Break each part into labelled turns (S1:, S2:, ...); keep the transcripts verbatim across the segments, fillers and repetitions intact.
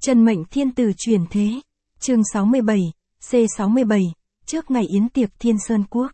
S1: Chân mệnh thiên tử chuyển thế. Chương sáu mươi bảy, C sáu mươi bảy, trước ngày yến tiệc Thiên Sơn Quốc.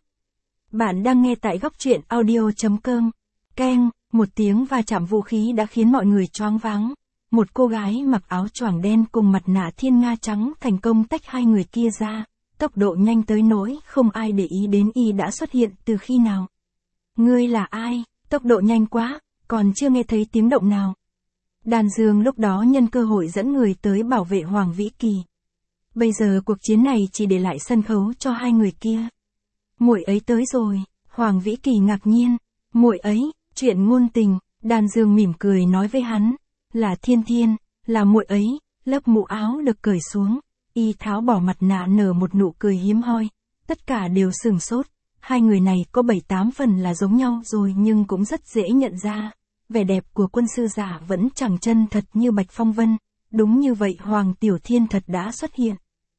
S1: Bạn đang nghe tại góc truyện audio.com. Keng, một tiếng va chạm vũ khí đã khiến mọi người choáng váng. Một cô gái mặc áo choàng đen cùng mặt nạ thiên nga trắng thành công tách hai người kia ra, tốc độ nhanh tới nỗi không ai để ý đến y đã xuất hiện từ khi nào. Ngươi là ai? Tốc độ nhanh quá, còn chưa nghe thấy tiếng động nào. Đan Dương lúc đó nhân cơ hội dẫn người tới bảo vệ Hoàng Vĩ Kỳ. Bây giờ cuộc chiến này chỉ để lại sân khấu cho hai người kia. Muội ấy tới rồi, Hoàng Vĩ Kỳ ngạc nhiên. Muội ấy, chuyện ngôn tình, Đan Dương mỉm cười nói với hắn, là Thiên Thiên, là muội ấy. Lớp mũ áo được cởi xuống, y tháo bỏ mặt nạ nở một nụ cười hiếm hoi, tất cả đều sửng sốt. Hai người này có bảy tám phần là giống nhau rồi nhưng cũng rất dễ nhận ra. Vẻ đẹp của quân sư giả vẫn chẳng chân thật như Bạch Phong Vân, đúng như vậy Hoàng Tiểu Thiên thật đã xuất hiện.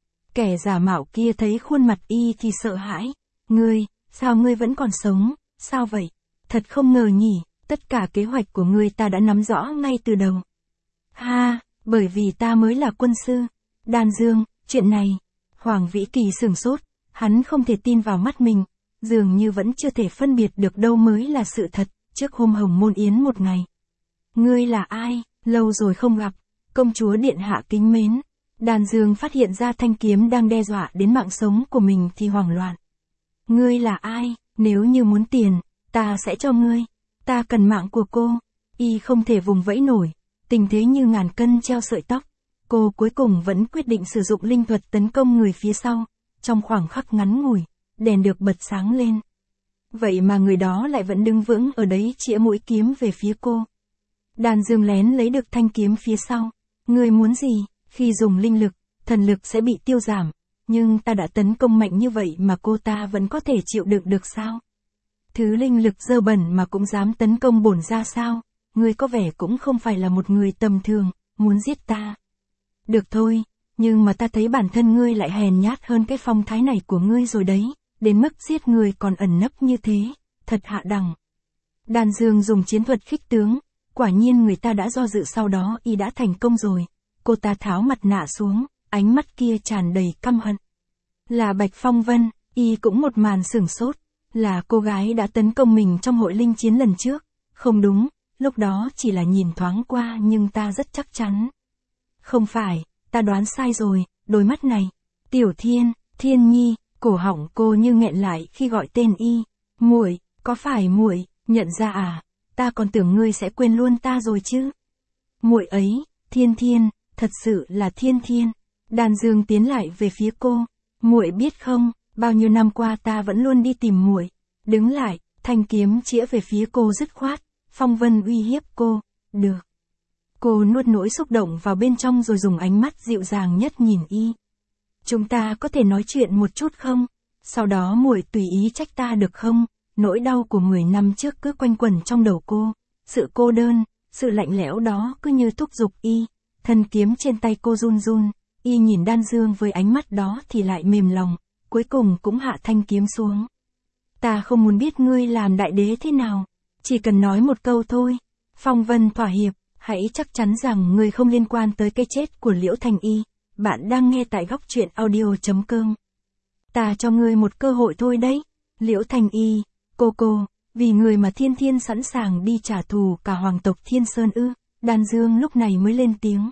S1: Kẻ giả mạo kia thấy khuôn mặt y thì sợ hãi. Ngươi, sao ngươi vẫn còn sống, sao vậy? Thật không ngờ nhỉ, tất cả kế hoạch của ngươi ta đã nắm rõ ngay từ đầu. Ha, bởi vì ta mới là quân sư. Đan Dương, chuyện này, Hoàng Vĩ Kỳ sửng sốt, hắn không thể tin vào mắt mình, dường như vẫn chưa thể phân biệt được đâu mới là sự thật. Trước hôm Hồng Môn Yến một ngày. Ngươi là ai, lâu rồi không gặp, công chúa điện hạ kính mến. Đan Dương phát hiện ra thanh kiếm đang đe dọa đến mạng sống của mình thì hoảng loạn. Ngươi là ai, nếu như muốn tiền, ta sẽ cho ngươi, ta cần mạng của cô. Y không thể vùng vẫy nổi, tình thế như ngàn cân treo sợi tóc. Cô cuối cùng vẫn quyết định sử dụng linh thuật tấn công người phía sau. Trong khoảng khắc ngắn ngủi, đèn được bật sáng lên. Vậy mà người đó lại vẫn đứng vững ở đấy chĩa mũi kiếm về phía cô. Đan Dương lén lấy được thanh kiếm phía sau. Ngươi muốn gì? Khi dùng linh lực, thần lực sẽ bị tiêu giảm. Nhưng ta đã tấn công mạnh như vậy mà cô ta vẫn có thể chịu đựng được sao? Thứ linh lực dơ bẩn mà cũng dám tấn công bổn ra sao? Ngươi có vẻ cũng không phải là một người tầm thường, muốn giết ta. Được thôi, nhưng mà ta thấy bản thân ngươi lại hèn nhát hơn cái phong thái này của ngươi rồi đấy. Đến mức giết người còn ẩn nấp như thế, thật hạ đẳng. Đan Dương dùng chiến thuật khích tướng, quả nhiên người ta đã do dự sau đó y đã thành công rồi. Cô ta tháo mặt nạ xuống, ánh mắt kia tràn đầy căm hận. Là Bạch Phong Vân, y cũng một màn sửng sốt, là cô gái đã tấn công mình trong hội linh chiến lần trước. Không đúng, lúc đó chỉ là nhìn thoáng qua nhưng ta rất chắc chắn. Không phải, ta đoán sai rồi, đôi mắt này. Tiểu Thiên, Thiên Nhi. Cổ họng cô như nghẹn lại khi gọi tên y. Muội, có phải muội, nhận ra à? Ta còn tưởng ngươi sẽ quên luôn ta rồi chứ. Muội ấy, Thiên Thiên, thật sự là Thiên Thiên. Đan Dương tiến lại về phía cô. Muội biết không, bao nhiêu năm qua ta vẫn luôn đi tìm muội. Đứng lại, thanh kiếm chĩa về phía cô dứt khoát. Phong Vân uy hiếp cô. Được. Cô nuốt nỗi xúc động vào bên trong rồi dùng ánh mắt dịu dàng nhất nhìn y. Chúng ta có thể nói chuyện một chút không? Sau đó muội tùy ý trách ta được không? Nỗi đau của mười năm trước cứ quanh quẩn trong đầu cô. Sự cô đơn, sự lạnh lẽo đó cứ như thúc giục y. Thân kiếm trên tay cô run run. Y nhìn Đan Dương với ánh mắt đó thì lại mềm lòng. Cuối cùng cũng hạ thanh kiếm xuống. Ta không muốn biết ngươi làm đại đế thế nào. Chỉ cần nói một câu thôi. Phong Vân thỏa hiệp. Hãy chắc chắn rằng ngươi không liên quan tới cái chết của Liễu Thành Y. Bạn đang nghe tại góc truyện audio.com. Ta cho ngươi một cơ hội thôi đấy. Liễu Thành Y, cô cô, vì người mà Thiên Thiên sẵn sàng đi trả thù cả hoàng tộc Thiên Sơn ư. Đan Dương lúc này mới lên tiếng.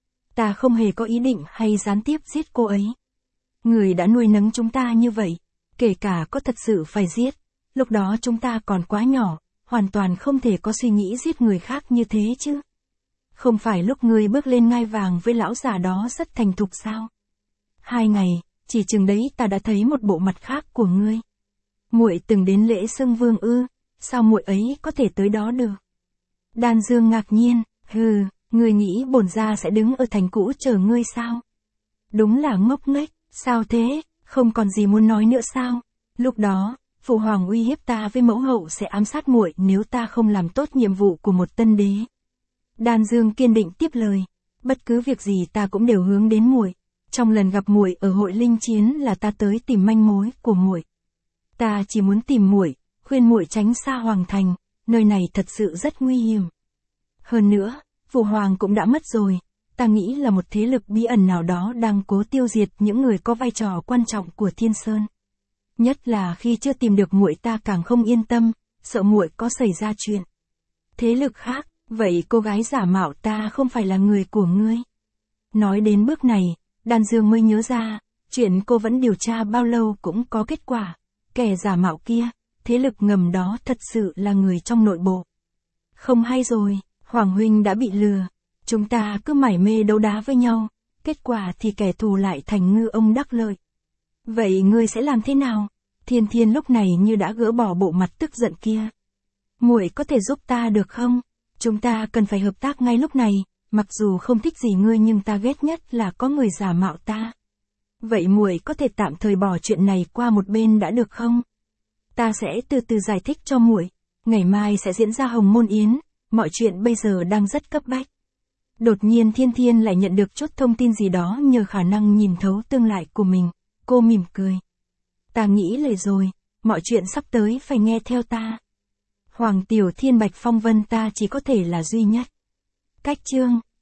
S1: Ta không hề có ý định hay gián tiếp giết cô ấy. Người đã nuôi nấng chúng ta như vậy, kể cả có thật sự phải giết. Lúc đó chúng ta còn quá nhỏ, hoàn toàn không thể có suy nghĩ giết người khác như thế chứ. Không phải lúc ngươi bước lên ngai vàng với lão già đó rất thành thục sao? Hai ngày, chỉ chừng đấy ta đã thấy một bộ mặt khác của ngươi. Muội từng đến lễ xưng vương ư? Sao muội ấy có thể tới đó được? Đan Dương ngạc nhiên, hừ, ngươi nghĩ bổn gia sẽ đứng ở thành cũ chờ ngươi sao? Đúng là ngốc nghếch, sao thế? Không còn gì muốn nói nữa sao? Lúc đó, phụ hoàng uy hiếp ta với mẫu hậu sẽ ám sát muội nếu ta không làm tốt nhiệm vụ của một tân đế. Đan Dương kiên định tiếp lời, bất cứ việc gì ta cũng đều hướng đến muội. Trong lần gặp muội ở hội linh chiến là ta tới tìm manh mối của muội. Ta chỉ muốn tìm muội, khuyên muội tránh xa hoàng thành, nơi này thật sự rất nguy hiểm. Hơn nữa, phụ hoàng cũng đã mất rồi, ta nghĩ là một thế lực bí ẩn nào đó đang cố tiêu diệt những người có vai trò quan trọng của Thiên Sơn. Nhất là khi chưa tìm được muội ta càng không yên tâm, sợ muội có xảy ra chuyện. Thế lực khác, vậy cô gái giả mạo ta không phải là người của ngươi. Nói đến bước này, Đan Dương mới nhớ ra, chuyện cô vẫn điều tra bao lâu cũng có kết quả. Kẻ giả mạo kia, thế lực ngầm đó thật sự là người trong nội bộ. Không hay rồi, Hoàng huynh đã bị lừa. Chúng ta cứ mải mê đấu đá với nhau, kết quả thì kẻ thù lại thành ngư ông đắc lợi. Vậy ngươi sẽ làm thế nào? Thiên Thiên lúc này như đã gỡ bỏ bộ mặt tức giận kia. Muội có thể giúp ta được không? Chúng ta cần phải hợp tác ngay lúc này, mặc dù không thích gì ngươi nhưng ta ghét nhất là có người giả mạo ta. Vậy muội có thể tạm thời bỏ chuyện này qua một bên đã được không? Ta sẽ từ từ giải thích cho muội. Ngày mai sẽ diễn ra Hồng Môn Yến, mọi chuyện bây giờ đang rất cấp bách. Đột nhiên Thiên Thiên lại nhận được chút thông tin gì đó nhờ khả năng nhìn thấu tương lai của mình. Cô mỉm cười. Ta nghĩ lời rồi, mọi chuyện sắp tới phải nghe theo ta. Hoàng Tiểu Thiên Bạch Phong Vân ta chỉ có thể là duy nhất. Cách chương